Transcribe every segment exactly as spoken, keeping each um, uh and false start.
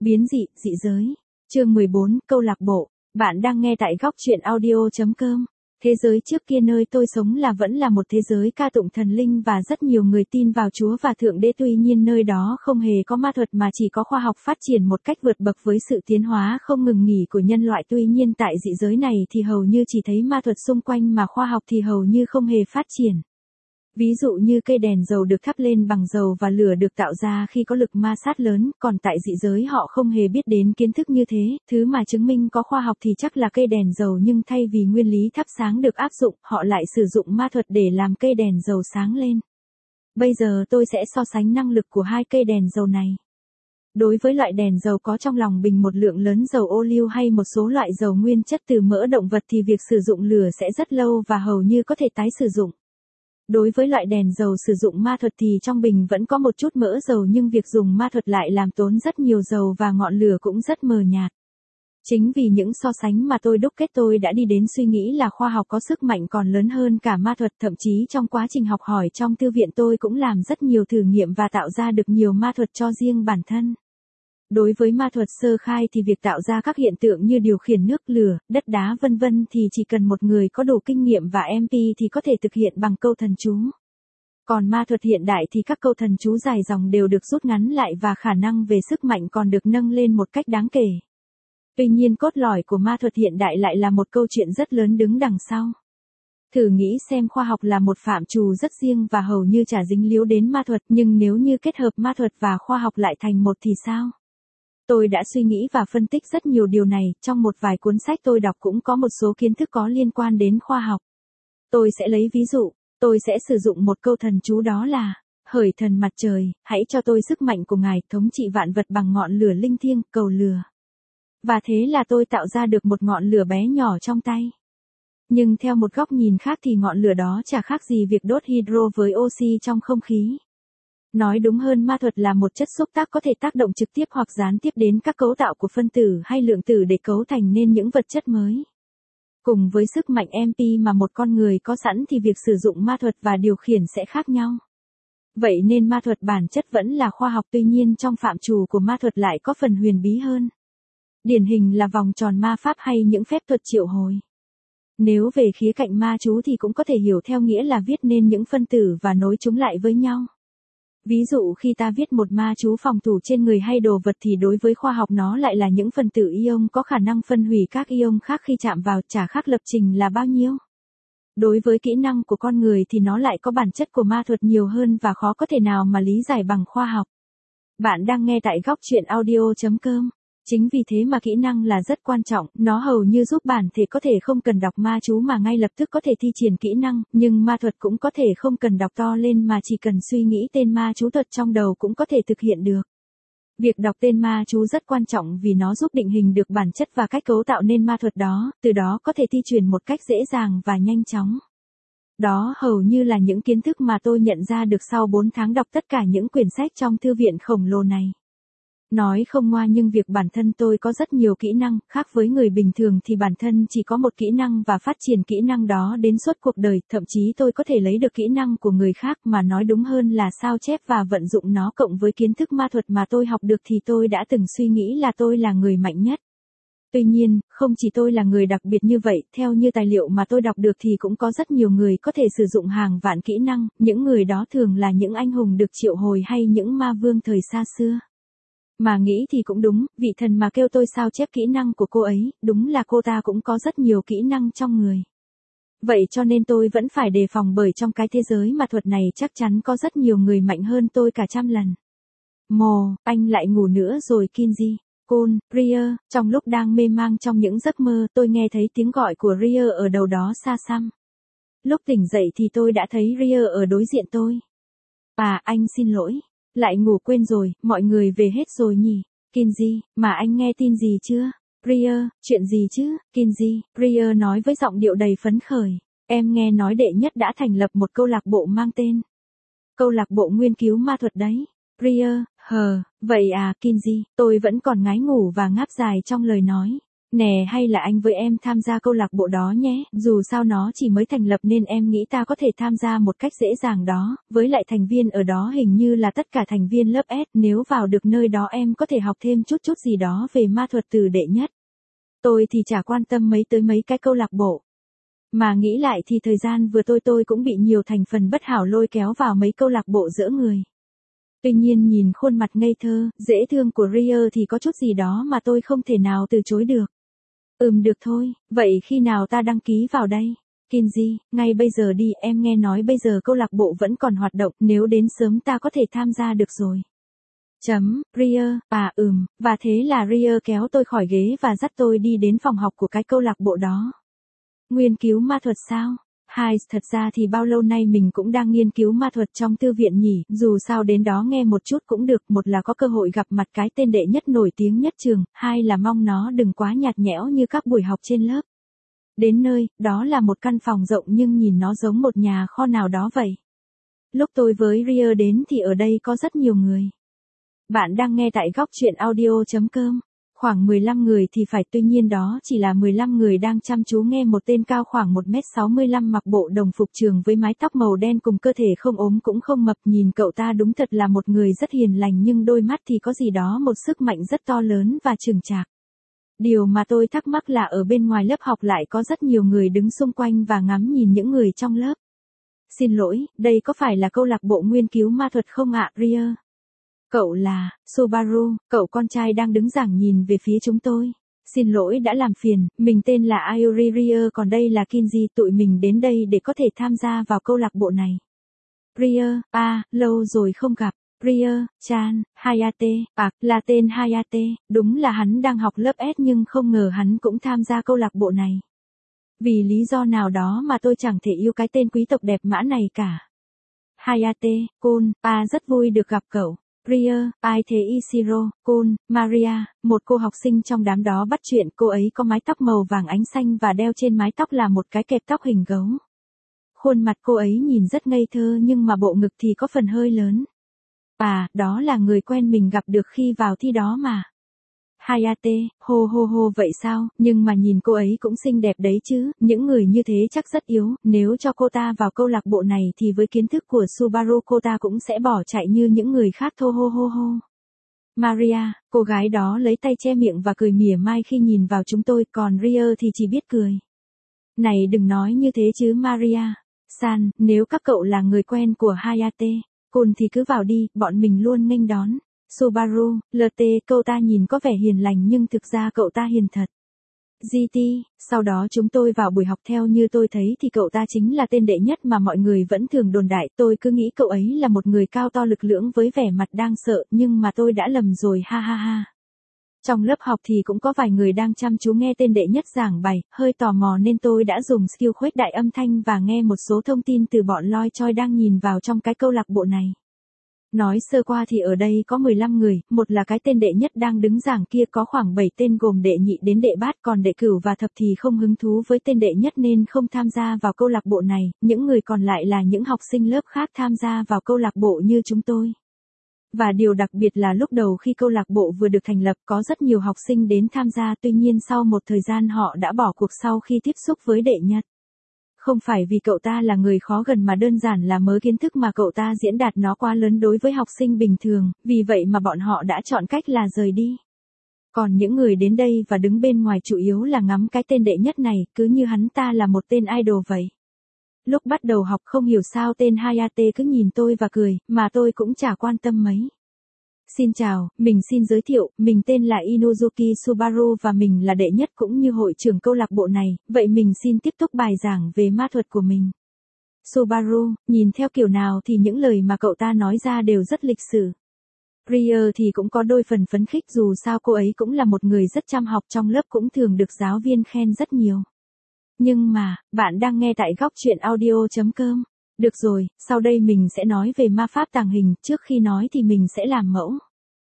Biến dị, dị giới. Chương mười bốn, câu lạc bộ. Bạn đang nghe tại góc truyện audio chấm com. Thế giới trước kia nơi tôi sống là vẫn là một thế giới ca tụng thần linh và rất nhiều người tin vào Chúa và Thượng Đế, tuy nhiên nơi đó không hề có ma thuật mà chỉ có khoa học phát triển một cách vượt bậc với sự tiến hóa không ngừng nghỉ của nhân loại. Tuy nhiên tại dị giới này thì hầu như chỉ thấy ma thuật xung quanh mà khoa học thì hầu như không hề phát triển. Ví dụ như cây đèn dầu được thắp lên bằng dầu và lửa được tạo ra khi có lực ma sát lớn, còn tại dị giới họ không hề biết đến kiến thức như thế, thứ mà chứng minh có khoa học thì chắc là cây đèn dầu, nhưng thay vì nguyên lý thắp sáng được áp dụng, họ lại sử dụng ma thuật để làm cây đèn dầu sáng lên. Bây giờ tôi sẽ so sánh năng lực của hai cây đèn dầu này. Đối với loại đèn dầu có trong lòng bình một lượng lớn dầu ô liu hay một số loại dầu nguyên chất từ mỡ động vật thì việc sử dụng lửa sẽ rất lâu và hầu như có thể tái sử dụng. Đối với loại đèn dầu sử dụng ma thuật thì trong bình vẫn có một chút mỡ dầu, nhưng việc dùng ma thuật lại làm tốn rất nhiều dầu và ngọn lửa cũng rất mờ nhạt. Chính vì những so sánh mà tôi đúc kết tôi đã đi đến suy nghĩ là khoa học có sức mạnh còn lớn hơn cả ma thuật, thậm chí trong quá trình học hỏi trong thư viện tôi cũng làm rất nhiều thử nghiệm và tạo ra được nhiều ma thuật cho riêng bản thân. Đối với ma thuật sơ khai thì việc tạo ra các hiện tượng như điều khiển nước, lửa, đất đá vân vân thì chỉ cần một người có đủ kinh nghiệm và em pê thì có thể thực hiện bằng câu thần chú. Còn ma thuật hiện đại thì các câu thần chú dài dòng đều được rút ngắn lại và khả năng về sức mạnh còn được nâng lên một cách đáng kể. Tuy nhiên cốt lõi của ma thuật hiện đại lại là một câu chuyện rất lớn đứng đằng sau. Thử nghĩ xem, khoa học là một phạm trù rất riêng và hầu như chả dính líu đến ma thuật, nhưng nếu như kết hợp ma thuật và khoa học lại thành một thì sao? Tôi đã suy nghĩ và phân tích rất nhiều điều này, trong một vài cuốn sách tôi đọc cũng có một số kiến thức có liên quan đến khoa học. Tôi sẽ lấy ví dụ, tôi sẽ sử dụng một câu thần chú, đó là: hỡi thần mặt trời, hãy cho tôi sức mạnh của Ngài thống trị vạn vật bằng ngọn lửa linh thiêng, cầu lửa. Và thế là tôi tạo ra được một ngọn lửa bé nhỏ trong tay. Nhưng theo một góc nhìn khác thì ngọn lửa đó chả khác gì việc đốt hydro với oxy trong không khí. Nói đúng hơn, ma thuật là một chất xúc tác có thể tác động trực tiếp hoặc gián tiếp đến các cấu tạo của phân tử hay lượng tử để cấu thành nên những vật chất mới. Cùng với sức mạnh em pê mà một con người có sẵn thì việc sử dụng ma thuật và điều khiển sẽ khác nhau. Vậy nên ma thuật bản chất vẫn là khoa học, tuy nhiên trong phạm trù của ma thuật lại có phần huyền bí hơn. Điển hình là vòng tròn ma pháp hay những phép thuật triệu hồi. Nếu về khía cạnh ma chú thì cũng có thể hiểu theo nghĩa là viết nên những phân tử và nối chúng lại với nhau. Ví dụ khi ta viết một ma chú phòng thủ trên người hay đồ vật thì đối với khoa học nó lại là những phần tử ion có khả năng phân hủy các ion khác khi chạm vào, chả khác lập trình là bao nhiêu. Đối với kỹ năng của con người thì nó lại có bản chất của ma thuật nhiều hơn và khó có thể nào mà lý giải bằng khoa học. Bạn đang nghe tại góc truyện audio chấm com. Chính vì thế mà kỹ năng là rất quan trọng, nó hầu như giúp bản thể có thể không cần đọc ma chú mà ngay lập tức có thể thi triển kỹ năng, nhưng ma thuật cũng có thể không cần đọc to lên mà chỉ cần suy nghĩ tên ma chú thuật trong đầu cũng có thể thực hiện được. Việc đọc tên ma chú rất quan trọng vì nó giúp định hình được bản chất và cách cấu tạo nên ma thuật đó, từ đó có thể thi triển một cách dễ dàng và nhanh chóng. Đó hầu như là những kiến thức mà tôi nhận ra được sau bốn tháng đọc tất cả những quyển sách trong thư viện khổng lồ này. Nói không ngoa nhưng việc bản thân tôi có rất nhiều kỹ năng, khác với người bình thường thì bản thân chỉ có một kỹ năng và phát triển kỹ năng đó đến suốt cuộc đời, thậm chí tôi có thể lấy được kỹ năng của người khác, mà nói đúng hơn là sao chép và vận dụng nó cộng với kiến thức ma thuật mà tôi học được thì tôi đã từng suy nghĩ là tôi là người mạnh nhất. Tuy nhiên, không chỉ tôi là người đặc biệt như vậy, theo như tài liệu mà tôi đọc được thì cũng có rất nhiều người có thể sử dụng hàng vạn kỹ năng, những người đó thường là những anh hùng được triệu hồi hay những ma vương thời xa xưa. Mà nghĩ thì cũng đúng, vị thần mà kêu tôi sao chép kỹ năng của cô ấy, đúng là cô ta cũng có rất nhiều kỹ năng trong người. Vậy cho nên tôi vẫn phải đề phòng, bởi trong cái thế giới ma thuật này chắc chắn có rất nhiều người mạnh hơn tôi cả trăm lần. Mồ, anh lại ngủ nữa rồi Kinji. Cole, Ria, trong lúc đang mê mang trong những giấc mơ tôi nghe thấy tiếng gọi của Ria ở đâu đó xa xăm. Lúc tỉnh dậy thì tôi đã thấy Ria ở đối diện tôi. À, anh xin lỗi. Lại ngủ quên rồi, mọi người về hết rồi nhỉ? Kinji, mà anh nghe tin gì chưa? Ria, chuyện gì chứ? Kinji, Ria nói với giọng điệu đầy phấn khởi. Em nghe nói đệ nhất đã thành lập một câu lạc bộ mang tên Câu lạc bộ nghiên cứu ma thuật đấy. Ria, hờ, vậy à Kinji, tôi vẫn còn ngái ngủ và ngáp dài trong lời nói. Nè hay là anh với em tham gia câu lạc bộ đó nhé, dù sao nó chỉ mới thành lập nên em nghĩ ta có thể tham gia một cách dễ dàng đó, với lại thành viên ở đó hình như là tất cả thành viên lớp S, nếu vào được nơi đó em có thể học thêm chút chút gì đó về ma thuật từ đệ nhất. Tôi thì chả quan tâm mấy tới mấy cái câu lạc bộ. Mà nghĩ lại thì thời gian vừa tôi tôi cũng bị nhiều thành phần bất hảo lôi kéo vào mấy câu lạc bộ dỡ người. Tuy nhiên nhìn khuôn mặt ngây thơ, dễ thương của Ria thì có chút gì đó mà tôi không thể nào từ chối được. Ừm được thôi, vậy khi nào ta đăng ký vào đây? Kinji, ngay bây giờ đi, em nghe nói bây giờ câu lạc bộ vẫn còn hoạt động, nếu đến sớm ta có thể tham gia được rồi. Chấm, Ria, à ừm, và thế là Ria kéo tôi khỏi ghế và dắt tôi đi đến phòng học của cái câu lạc bộ đó. Nghiên cứu ma thuật sao? Hai, thật ra thì bao lâu nay mình cũng đang nghiên cứu ma thuật trong thư viện nhỉ, dù sao đến đó nghe một chút cũng được, một là có cơ hội gặp mặt cái tên đệ nhất nổi tiếng nhất trường, hai là mong nó đừng quá nhạt nhẽo như các buổi học trên lớp. Đến nơi, đó là một căn phòng rộng nhưng nhìn nó giống một nhà kho nào đó vậy. Lúc tôi với Ria đến thì ở đây có rất nhiều người. Bạn đang nghe tại góc truyện audio chấm com. Khoảng mười lăm người thì phải, tuy nhiên đó chỉ là mười lăm người đang chăm chú nghe một tên cao khoảng một mét sáu mươi lăm mặc bộ đồng phục trường với mái tóc màu đen cùng cơ thể không ốm cũng không mập, nhìn cậu ta đúng thật là một người rất hiền lành nhưng đôi mắt thì có gì đó một sức mạnh rất to lớn và chừng chạc. Điều mà tôi thắc mắc là ở bên ngoài lớp học lại có rất nhiều người đứng xung quanh và ngắm nhìn những người trong lớp. Xin lỗi, đây có phải là câu lạc bộ nghiên cứu ma thuật không ạ, Ria? Cậu là, Subaru, cậu con trai đang đứng giảng nhìn về phía chúng tôi. Xin lỗi đã làm phiền, mình tên là Ayuri Ria còn đây là Kinji, tụi mình đến đây để có thể tham gia vào câu lạc bộ này. Ria, à, lâu rồi không gặp. Ria, Chan, Hayate, à, là tên Hayate, đúng là hắn đang học lớp S nhưng không ngờ hắn cũng tham gia câu lạc bộ này. Vì lý do nào đó mà tôi chẳng thể yêu cái tên quý tộc đẹp mã này cả. Hayate, Kun, à rất vui được gặp cậu. Ria, ai thế Ishiro, Kun, Maria, một cô học sinh trong đám đó bắt chuyện, cô ấy có mái tóc màu vàng ánh xanh và đeo trên mái tóc là một cái kẹp tóc hình gấu. Khuôn mặt cô ấy nhìn rất ngây thơ nhưng mà bộ ngực thì có phần hơi lớn. À, đó là người quen mình gặp được khi vào thi đó mà. Hayate, hô hô hô vậy sao, nhưng mà nhìn cô ấy cũng xinh đẹp đấy chứ, những người như thế chắc rất yếu, nếu cho cô ta vào câu lạc bộ này thì với kiến thức của Subaru cô ta cũng sẽ bỏ chạy như những người khác thô hô hô hô. Maria, cô gái đó lấy tay che miệng và cười mỉa mai khi nhìn vào chúng tôi, còn Ria thì chỉ biết cười. Này đừng nói như thế chứ Maria. San, nếu các cậu là người quen của Hayate, Kun thì cứ vào đi, bọn mình luôn nghênh đón. Subaru, lờ tê, cậu ta nhìn có vẻ hiền lành nhưng thực ra cậu ta hiền thật. giê tê, sau đó chúng tôi vào buổi học, theo như tôi thấy thì cậu ta chính là tên đệ nhất mà mọi người vẫn thường đồn đại, tôi cứ nghĩ cậu ấy là một người cao to lực lưỡng với vẻ mặt đang sợ, nhưng mà tôi đã lầm rồi ha ha ha. Trong lớp học thì cũng có vài người đang chăm chú nghe tên đệ nhất giảng bài, hơi tò mò nên tôi đã dùng skill khuếch đại âm thanh và nghe một số thông tin từ bọn loi choi đang nhìn vào trong cái câu lạc bộ này. Nói sơ qua thì ở đây có mười lăm người, một là cái tên đệ nhất đang đứng giảng kia, có khoảng bảy tên gồm đệ nhị đến đệ bát, còn đệ cửu và thập thì không hứng thú với tên đệ nhất nên không tham gia vào câu lạc bộ này, những người còn lại là những học sinh lớp khác tham gia vào câu lạc bộ như chúng tôi. Và điều đặc biệt là lúc đầu khi câu lạc bộ vừa được thành lập có rất nhiều học sinh đến tham gia, tuy nhiên sau một thời gian họ đã bỏ cuộc sau khi tiếp xúc với đệ nhất. Không phải vì cậu ta là người khó gần mà đơn giản là mớ kiến thức mà cậu ta diễn đạt nó quá lớn đối với học sinh bình thường, vì vậy mà bọn họ đã chọn cách là rời đi. Còn những người đến đây và đứng bên ngoài chủ yếu là ngắm cái tên đệ nhất này, cứ như hắn ta là một tên idol vậy. Lúc bắt đầu học không hiểu sao tên Hayate cứ nhìn tôi và cười, mà tôi cũng chả quan tâm mấy. Xin chào, mình xin giới thiệu, mình tên là Inuzuki Subaru và mình là đệ nhất cũng như hội trưởng câu lạc bộ này, vậy mình xin tiếp tục bài giảng về ma thuật của mình. Subaru, nhìn theo kiểu nào thì những lời mà cậu ta nói ra đều rất lịch sử. Ria thì cũng có đôi phần phấn khích, dù sao cô ấy cũng là một người rất chăm học, trong lớp cũng thường được giáo viên khen rất nhiều. Nhưng mà, bạn đang nghe tại góc truyện audio chấm com. Được rồi, sau đây mình sẽ nói về ma pháp tàng hình, trước khi nói thì mình sẽ làm mẫu.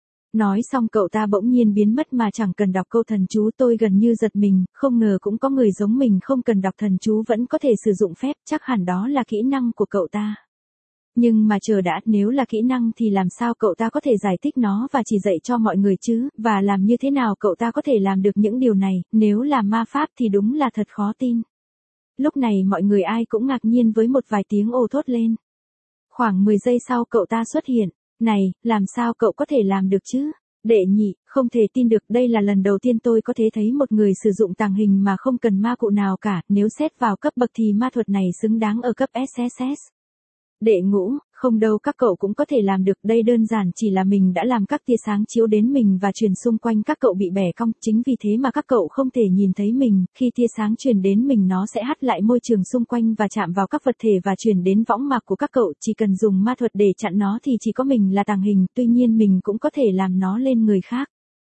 Nói xong cậu ta bỗng nhiên biến mất mà chẳng cần đọc câu thần chú, tôi gần như giật mình, không ngờ cũng có người giống mình không cần đọc thần chú vẫn có thể sử dụng phép, chắc hẳn đó là kỹ năng của cậu ta. Nhưng mà chờ đã, nếu là kỹ năng thì làm sao cậu ta có thể giải thích nó và chỉ dạy cho mọi người chứ, và làm như thế nào cậu ta có thể làm được những điều này, nếu là ma pháp thì đúng là thật khó tin. Lúc này mọi người ai cũng ngạc nhiên với một vài tiếng ồ thốt lên. Khoảng mười giây sau cậu ta xuất hiện. Này, làm sao cậu có thể làm được chứ? Đệ nhị, không thể tin được, đây là lần đầu tiên tôi có thể thấy một người sử dụng tàng hình mà không cần ma cụ nào cả, nếu xét vào cấp bậc thì ma thuật này xứng đáng ở cấp ét ét ét. Đệ ngũ, không đâu, các cậu cũng có thể làm được, đây đơn giản chỉ là mình đã làm các tia sáng chiếu đến mình và truyền xung quanh các cậu bị bẻ cong, chính vì thế mà các cậu không thể nhìn thấy mình, khi tia sáng truyền đến mình nó sẽ hắt lại môi trường xung quanh và chạm vào các vật thể và truyền đến võng mạc của các cậu, chỉ cần dùng ma thuật để chặn nó thì chỉ có mình là tàng hình, tuy nhiên mình cũng có thể làm nó lên người khác.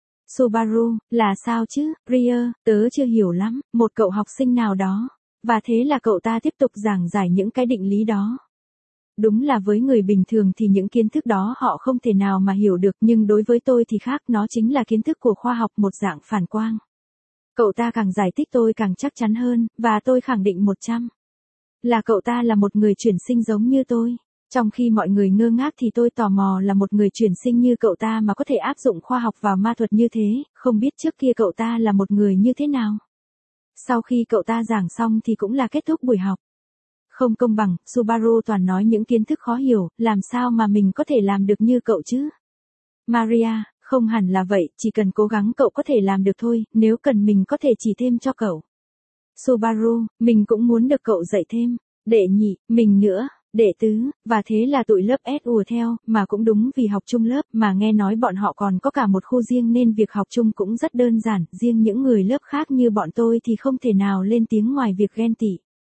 Subaru, là sao chứ, Ria, tớ chưa hiểu lắm, một cậu học sinh nào đó, và thế là cậu ta tiếp tục giảng giải những cái định lý đó. Đúng là với người bình thường thì những kiến thức đó họ không thể nào mà hiểu được, nhưng đối với tôi thì khác, nó chính là kiến thức của khoa học, một dạng phản quang. Cậu ta càng giải thích tôi càng chắc chắn hơn, và tôi khẳng định một trăm là cậu ta là một người chuyển sinh giống như tôi. Trong khi mọi người ngơ ngác thì tôi tò mò là một người chuyển sinh như cậu ta mà có thể áp dụng khoa học vào ma thuật như thế, không biết trước kia cậu ta là một người như thế nào. Sau khi cậu ta giảng xong thì cũng là kết thúc buổi học. Không công bằng, Subaru toàn nói những kiến thức khó hiểu, làm sao mà mình có thể làm được như cậu chứ? Maria, không hẳn là vậy, chỉ cần cố gắng cậu có thể làm được thôi, nếu cần mình có thể chỉ thêm cho cậu. Subaru, mình cũng muốn được cậu dạy thêm. Đệ nhị, mình nữa. Đệ tứ, và thế là tụi lớp S ùa theo, mà cũng đúng vì học chung lớp mà nghe nói bọn họ còn có cả một khu riêng nên việc học chung cũng rất đơn giản, riêng những người lớp khác như bọn tôi thì không thể nào lên tiếng ngoài việc ghen tị.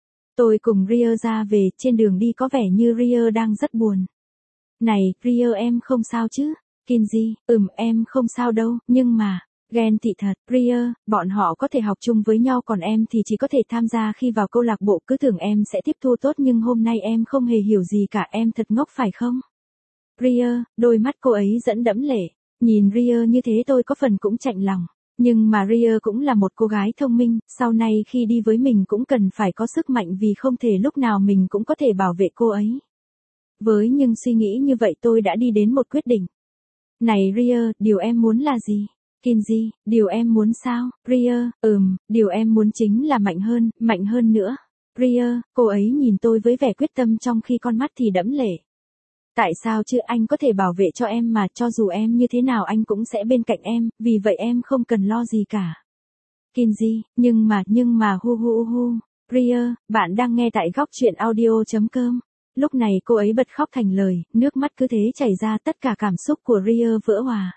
Tôi cùng Ria ra về, trên đường đi có vẻ như Ria đang rất buồn. Này, Ria em không sao chứ? Kinji, ừm em không sao đâu, nhưng mà, ghen tị thật, Ria, bọn họ có thể học chung với nhau còn em thì chỉ có thể tham gia khi vào câu lạc bộ, cứ tưởng em sẽ tiếp thu tốt nhưng hôm nay em không hề hiểu gì cả, em thật ngốc phải không? Ria, đôi mắt cô ấy dẫn đẫm lệ, nhìn Ria như thế tôi có phần cũng chạnh lòng. Nhưng mà Ria cũng là một cô gái thông minh, sau này khi đi với mình cũng cần phải có sức mạnh vì không thể lúc nào mình cũng có thể bảo vệ cô ấy. Với những suy nghĩ như vậy tôi đã đi đến một quyết định. Này Ria, điều em muốn là gì? Kinji, điều em muốn sao? Ria, ừm, điều em muốn chính là mạnh hơn, mạnh hơn nữa. Ria, cô ấy nhìn tôi với vẻ quyết tâm trong khi con mắt thì đẫm lệ. Tại sao chứ, anh có thể bảo vệ cho em mà, cho dù em như thế nào anh cũng sẽ bên cạnh em, vì vậy em không cần lo gì cả. Kinji, nhưng mà, nhưng mà hu hu hu. Ria, bạn đang nghe tại góc truyện audio chấm com. Lúc này cô ấy bật khóc thành lời, nước mắt cứ thế chảy ra, tất cả cảm xúc của Ria vỡ hòa.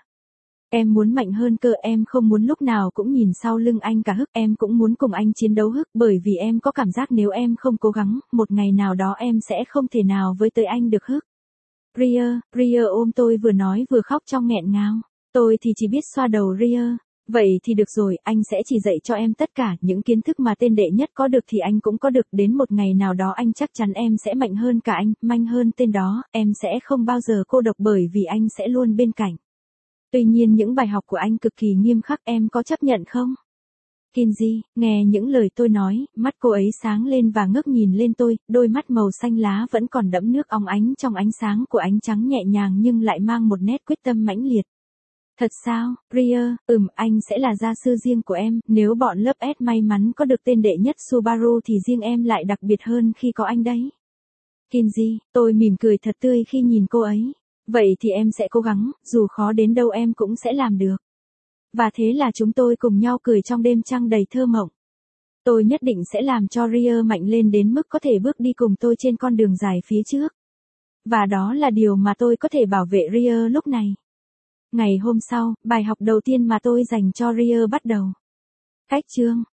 Em muốn mạnh hơn cơ, em không muốn lúc nào cũng nhìn sau lưng anh cả hức, em cũng muốn cùng anh chiến đấu hức, bởi vì em có cảm giác nếu em không cố gắng, một ngày nào đó em sẽ không thể nào với tới anh được hức. Ria, Ria ôm tôi vừa nói vừa khóc trong nghẹn ngào. Tôi thì chỉ biết xoa đầu Ria. Vậy thì được rồi, anh sẽ chỉ dạy cho em tất cả những kiến thức mà tên đệ nhất có được thì anh cũng có được, đến một ngày nào đó anh chắc chắn em sẽ mạnh hơn cả anh, mạnh hơn tên đó, em sẽ không bao giờ cô độc bởi vì anh sẽ luôn bên cạnh. Tuy nhiên những bài học của anh cực kỳ nghiêm khắc, em có chấp nhận không? Kinji, nghe những lời tôi nói, mắt cô ấy sáng lên và ngước nhìn lên tôi, đôi mắt màu xanh lá vẫn còn đẫm nước óng ánh trong ánh sáng của ánh trắng nhẹ nhàng nhưng lại mang một nét quyết tâm mãnh liệt. Thật sao, Ria, ừm, anh sẽ là gia sư riêng của em, nếu bọn lớp S may mắn có được tên đệ nhất Subaru thì riêng em lại đặc biệt hơn khi có anh đấy. Kinji, tôi mỉm cười thật tươi khi nhìn cô ấy. Vậy thì em sẽ cố gắng, dù khó đến đâu em cũng sẽ làm được. Và thế là chúng tôi cùng nhau cười trong đêm trăng đầy thơ mộng. Tôi nhất định sẽ làm cho Ria mạnh lên đến mức có thể bước đi cùng tôi trên con đường dài phía trước. Và đó là điều mà tôi có thể bảo vệ Ria lúc này. Ngày hôm sau, bài học đầu tiên mà tôi dành cho Ria bắt đầu. Cách chương